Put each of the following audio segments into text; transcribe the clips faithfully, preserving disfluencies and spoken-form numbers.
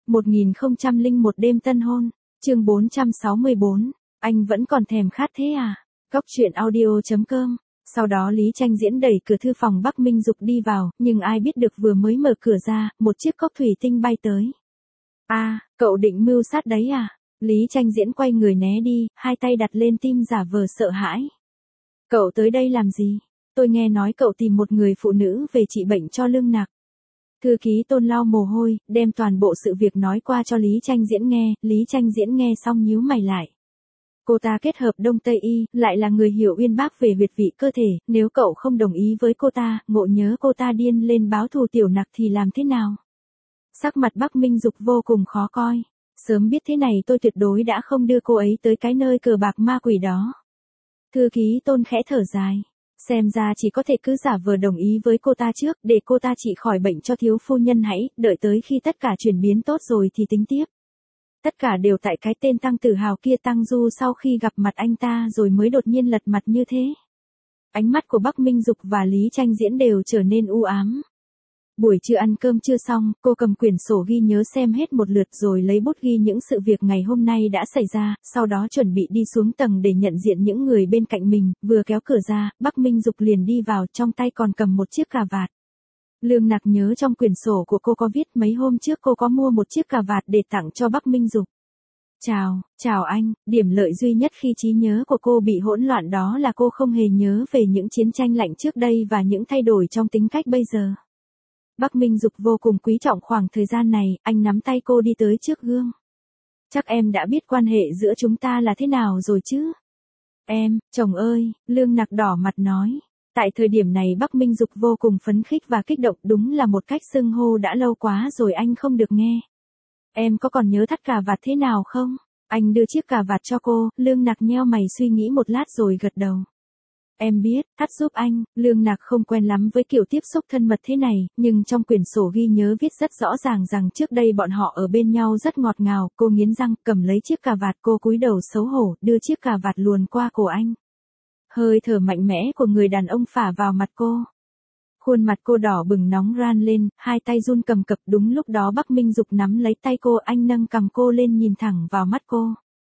một nghìn không trăm lẻ một đêm tân hôn, chương bốn trăm sáu mươi bốn, anh vẫn còn thèm khát thế à? Góc truyện audio chấm com. Sau đó Lý Tranh Diễn đẩy cửa thư phòng Bắc Minh Dục đi vào, nhưng ai biết được vừa mới mở cửa ra, một chiếc cốc thủy tinh bay tới. A, à, cậu định mưu sát đấy à? Lý Tranh Diễn quay người né đi, hai tay đặt lên tim giả vờ sợ hãi. Cậu tới đây làm gì? Tôi nghe nói cậu tìm một người phụ nữ về trị bệnh cho Lương Nặc. Thư ký Tôn lau mồ hôi, đem toàn bộ sự việc nói qua cho Lý Tranh Diễn nghe, Lý Tranh Diễn nghe xong nhíu mày lại. Cô ta kết hợp Đông Tây Y, lại là người hiểu uyên bác về huyệt vị cơ thể, nếu cậu không đồng ý với cô ta, ngộ nhớ cô ta điên lên báo thù Tiểu Nặc thì làm thế nào? Sắc mặt Bắc Minh Dục vô cùng khó coi. Sớm biết thế này tôi tuyệt đối đã không đưa cô ấy tới cái nơi cờ bạc ma quỷ đó. Thư ký Tôn khẽ thở dài. Xem ra chỉ có thể cứ giả vờ đồng ý với cô ta trước, để cô ta trị khỏi bệnh cho thiếu phu nhân hãy, đợi tới khi tất cả chuyển biến tốt rồi thì tính tiếp. Tất cả đều tại cái tên Tăng Tử Hào kia. Tăng Du sau khi gặp mặt anh ta rồi mới đột nhiên lật mặt như thế. Ánh mắt của Bắc Minh Dục và Lý Tranh Diễn đều trở nên u ám. Buổi trưa ăn cơm chưa xong, cô cầm quyển sổ ghi nhớ xem hết một lượt rồi lấy bút ghi những sự việc ngày hôm nay đã xảy ra, sau đó chuẩn bị đi xuống tầng để nhận diện những người bên cạnh mình, vừa kéo cửa ra, Bắc Minh Dục liền đi vào, trong tay còn cầm một chiếc cà vạt. Lương Nặc nhớ trong quyển sổ của cô có viết mấy hôm trước cô có mua một chiếc cà vạt để tặng cho Bắc Minh Dục. Chào, chào anh, điểm lợi duy nhất khi trí nhớ của cô bị hỗn loạn đó là cô không hề nhớ về những chiến tranh lạnh trước đây và những thay đổi trong tính cách bây giờ. Bắc Minh Dục vô cùng quý trọng khoảng thời gian này, anh nắm tay cô đi tới trước gương. Chắc em đã biết quan hệ giữa chúng ta là thế nào rồi chứ? Em, chồng ơi, Lương Nặc đỏ mặt nói. Tại thời điểm này Bắc Minh Dục vô cùng phấn khích và kích động, đúng là một cách xưng hô đã lâu quá rồi anh không được nghe. Em có còn nhớ thắt cà vạt thế nào không? Anh đưa chiếc cà vạt cho cô, Lương Nặc nheo mày suy nghĩ một lát rồi gật đầu. Em biết, thắt giúp anh. Lương Nặc không quen lắm với kiểu tiếp xúc thân mật thế này, nhưng trong quyển sổ ghi nhớ viết rất rõ ràng rằng trước đây bọn họ ở bên nhau rất ngọt ngào. Cô nghiến răng, cầm lấy chiếc cà vạt, cô cúi đầu xấu hổ, đưa chiếc cà vạt luồn qua cổ anh. Hơi thở mạnh mẽ của người đàn ông phả vào mặt cô. Khuôn mặt cô đỏ bừng nóng ran lên, hai tay run cầm cập. Đúng lúc đó Bắc Minh Dục nắm lấy tay cô, anh nâng cằm cô lên nhìn thẳng vào mắt cô.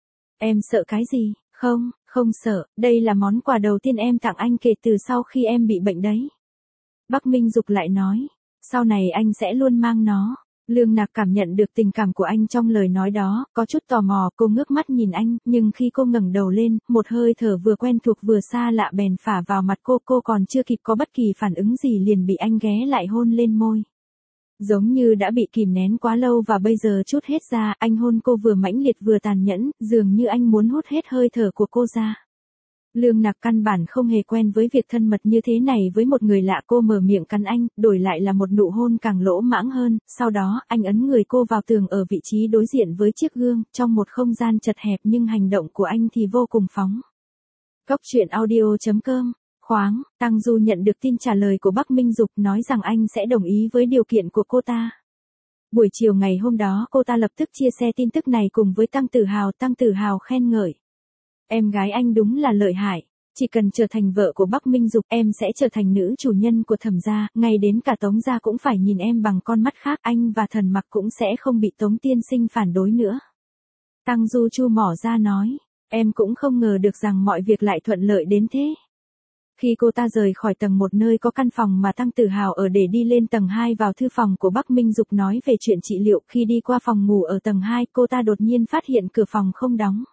Em sợ cái gì? Không, không sợ, đây là món quà đầu tiên em tặng anh kể từ sau khi em bị bệnh đấy. Bắc Minh Dục lại nói, sau này anh sẽ luôn mang nó. Lương Nặc cảm nhận được tình cảm của anh trong lời nói đó, có chút tò mò, cô ngước mắt nhìn anh, nhưng khi cô ngẩng đầu lên, một hơi thở vừa quen thuộc vừa xa lạ bèn phả vào mặt cô, cô còn chưa kịp có bất kỳ phản ứng gì liền bị anh ghé lại hôn lên môi. Giống như đã bị kìm nén quá lâu và bây giờ trút hết ra, anh hôn cô vừa mãnh liệt vừa tàn nhẫn, dường như anh muốn hút hết hơi thở của cô ra. Lương Nặc căn bản không hề quen với việc thân mật như thế này với một người lạ. Cô mở miệng cắn anh, đổi lại là một nụ hôn càng lỗ mãng hơn, sau đó anh ấn người cô vào tường ở vị trí đối diện với chiếc gương, trong một không gian chật hẹp nhưng hành động của anh thì vô cùng phóng. Góc truyện audio chấm com. Khoáng, Tăng Du nhận được tin trả lời của Bắc Minh Dục nói rằng anh sẽ đồng ý với điều kiện của cô ta. Buổi chiều ngày hôm đó cô ta lập tức chia sẻ tin tức này cùng với Tăng Tử Hào. Tăng Tử Hào khen ngợi. Em gái anh đúng là lợi hại, chỉ cần trở thành vợ của Bắc Minh Dục em sẽ trở thành nữ chủ nhân của Thẩm gia, ngay đến cả Tống gia cũng phải nhìn em bằng con mắt khác, anh và Thần Mặc cũng sẽ không bị Tống tiên sinh phản đối nữa. Tăng Du chu mỏ ra nói, em cũng không ngờ được rằng mọi việc lại thuận lợi đến thế. Khi cô ta rời khỏi tầng một nơi có căn phòng mà Tăng Tử Hào ở để đi lên tầng hai vào thư phòng của Bắc Minh Dục nói về chuyện trị liệu, khi đi qua phòng ngủ ở tầng hai, cô ta đột nhiên phát hiện cửa phòng không đóng.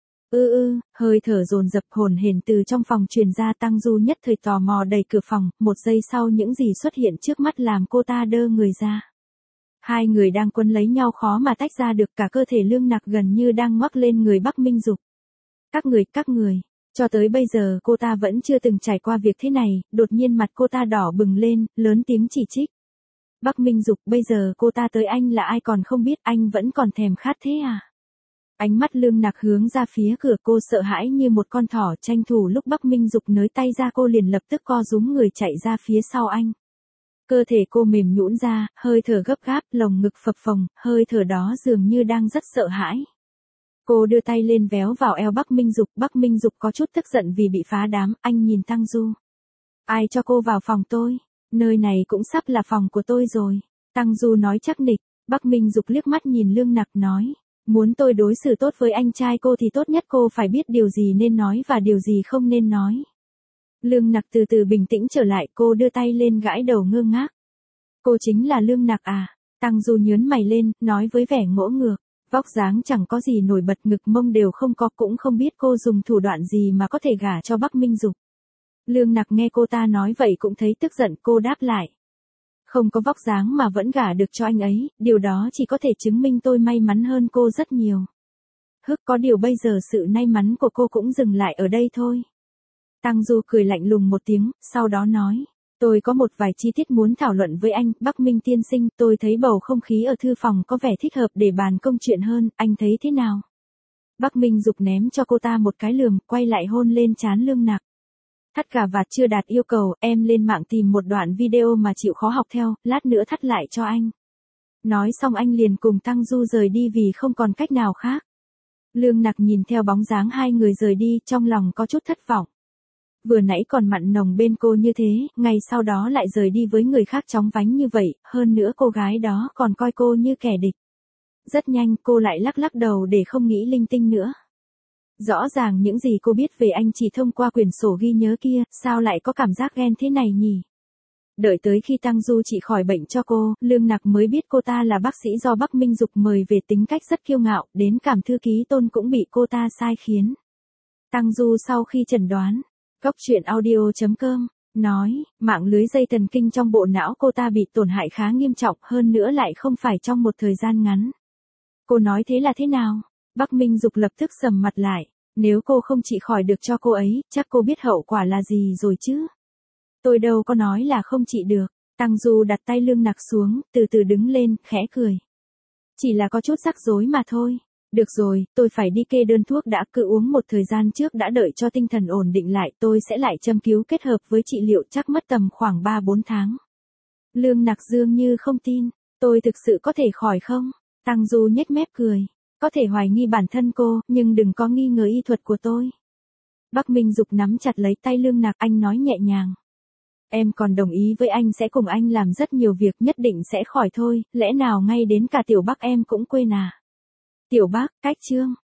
Ư ư, hơi thở dồn dập hổn hển từ trong phòng truyền ra. Tăng Du nhất thời tò mò đẩy cửa phòng, một giây sau những gì xuất hiện trước mắt làm cô ta đơ người ra. Hai người đang quấn lấy nhau khó mà tách ra được, cả cơ thể Lương Nặc gần như đang ngoắc lên người Bắc Minh Dục. Các người, các người. Cho tới bây giờ cô ta vẫn chưa từng trải qua việc thế này, đột nhiên mặt cô ta đỏ bừng lên, lớn tiếng chỉ trích. Bắc Minh Dục, bây giờ cô ta tới anh là ai còn không biết, anh vẫn còn thèm khát thế à? Ánh mắt Lương Nặc hướng ra phía cửa, cô sợ hãi như một con thỏ, tranh thủ lúc Bắc Minh Dục nới tay ra cô liền lập tức co rúm người chạy ra phía sau anh. Cơ thể cô mềm nhũn ra, hơi thở gấp gáp, lồng ngực phập phồng, hơi thở đó dường như đang rất sợ hãi. Cô đưa tay lên véo vào eo Bắc Minh Dục, Bắc Minh Dục có chút tức giận vì bị phá đám, anh nhìn Tăng Du. Ai cho cô vào phòng tôi? Nơi này cũng sắp là phòng của tôi rồi. Tăng Du nói chắc nịch. Bắc Minh Dục liếc mắt nhìn Lương Nặc nói, muốn tôi đối xử tốt với anh trai cô thì tốt nhất cô phải biết điều gì nên nói và điều gì không nên nói. Lương Nặc từ từ bình tĩnh trở lại, cô đưa tay lên gãi đầu ngơ ngác. Cô chính là Lương Nặc à? Tăng Du nhớn mày lên, nói với vẻ ngỗ ngược, vóc dáng chẳng có gì nổi bật, ngực mông đều không có, cũng không biết cô dùng thủ đoạn gì mà có thể gả cho Bắc Minh Dục. Lương Nặc nghe cô ta nói vậy cũng thấy tức giận, cô đáp lại. Không có vóc dáng mà vẫn gả được cho anh ấy, điều đó chỉ có thể chứng minh tôi may mắn hơn cô rất nhiều. Hức, có điều bây giờ sự may mắn của cô cũng dừng lại ở đây thôi. Tăng Du cười lạnh lùng một tiếng, sau đó nói, tôi có một vài chi tiết muốn thảo luận với anh, Bắc Minh tiên sinh, tôi thấy bầu không khí ở thư phòng có vẻ thích hợp để bàn công chuyện hơn, anh thấy thế nào? Bắc Minh Dục ném cho cô ta một cái lườm, quay lại hôn lên trán Lương Nặc. Thắt cà vạt chưa đạt yêu cầu, em lên mạng tìm một đoạn video mà chịu khó học theo, lát nữa thắt lại cho anh. Nói xong anh liền cùng Tăng Du rời đi vì không còn cách nào khác. Lương Nặc nhìn theo bóng dáng hai người rời đi, trong lòng có chút thất vọng. Vừa nãy còn mặn nồng bên cô như thế, ngày sau đó lại rời đi với người khác chóng vánh như vậy, hơn nữa cô gái đó còn coi cô như kẻ địch. Rất nhanh cô lại lắc lắc đầu để không nghĩ linh tinh nữa. Rõ ràng những gì cô biết về anh chỉ thông qua quyển sổ ghi nhớ kia, sao lại có cảm giác ghen thế này nhỉ? Đợi tới khi Tăng Du trị khỏi bệnh cho cô, Lương Nặc mới biết cô ta là bác sĩ do Bắc Minh Dục mời về, tính cách rất kiêu ngạo, đến cảm thư ký Tôn cũng bị cô ta sai khiến. Tăng Du sau khi chẩn đoán, Cốc truyện audio chấm com, nói, mạng lưới dây thần kinh trong bộ não cô ta bị tổn hại khá nghiêm trọng, hơn nữa lại không phải trong một thời gian ngắn. Cô nói thế là thế nào? Bắc Minh Dục lập tức sầm mặt lại, nếu cô không trị khỏi được cho cô ấy, chắc cô biết hậu quả là gì rồi chứ? Tôi đâu có nói là không trị được. Tăng Du đặt tay Lương Nặc xuống, từ từ đứng lên, khẽ cười. Chỉ là có chút rắc rối mà thôi. Được rồi, tôi phải đi kê đơn thuốc đã, cứ uống một thời gian trước đã, đợi cho tinh thần ổn định lại, tôi sẽ lại châm cứu kết hợp với trị liệu, chắc mất tầm khoảng ba bốn tháng. Lương Nặc dường như không tin, tôi thực sự có thể khỏi không? Tăng Du nhếch mép cười. Có thể hoài nghi bản thân cô, nhưng đừng có nghi ngờ y thuật của tôi. Bắc Minh Dục nắm chặt lấy tay Lương Nặc, anh nói nhẹ nhàng. Em còn đồng ý với anh sẽ cùng anh làm rất nhiều việc, nhất định sẽ khỏi thôi, lẽ nào ngay đến cả Tiểu Bắc em cũng quên à? Tiểu Bắc, cách chương.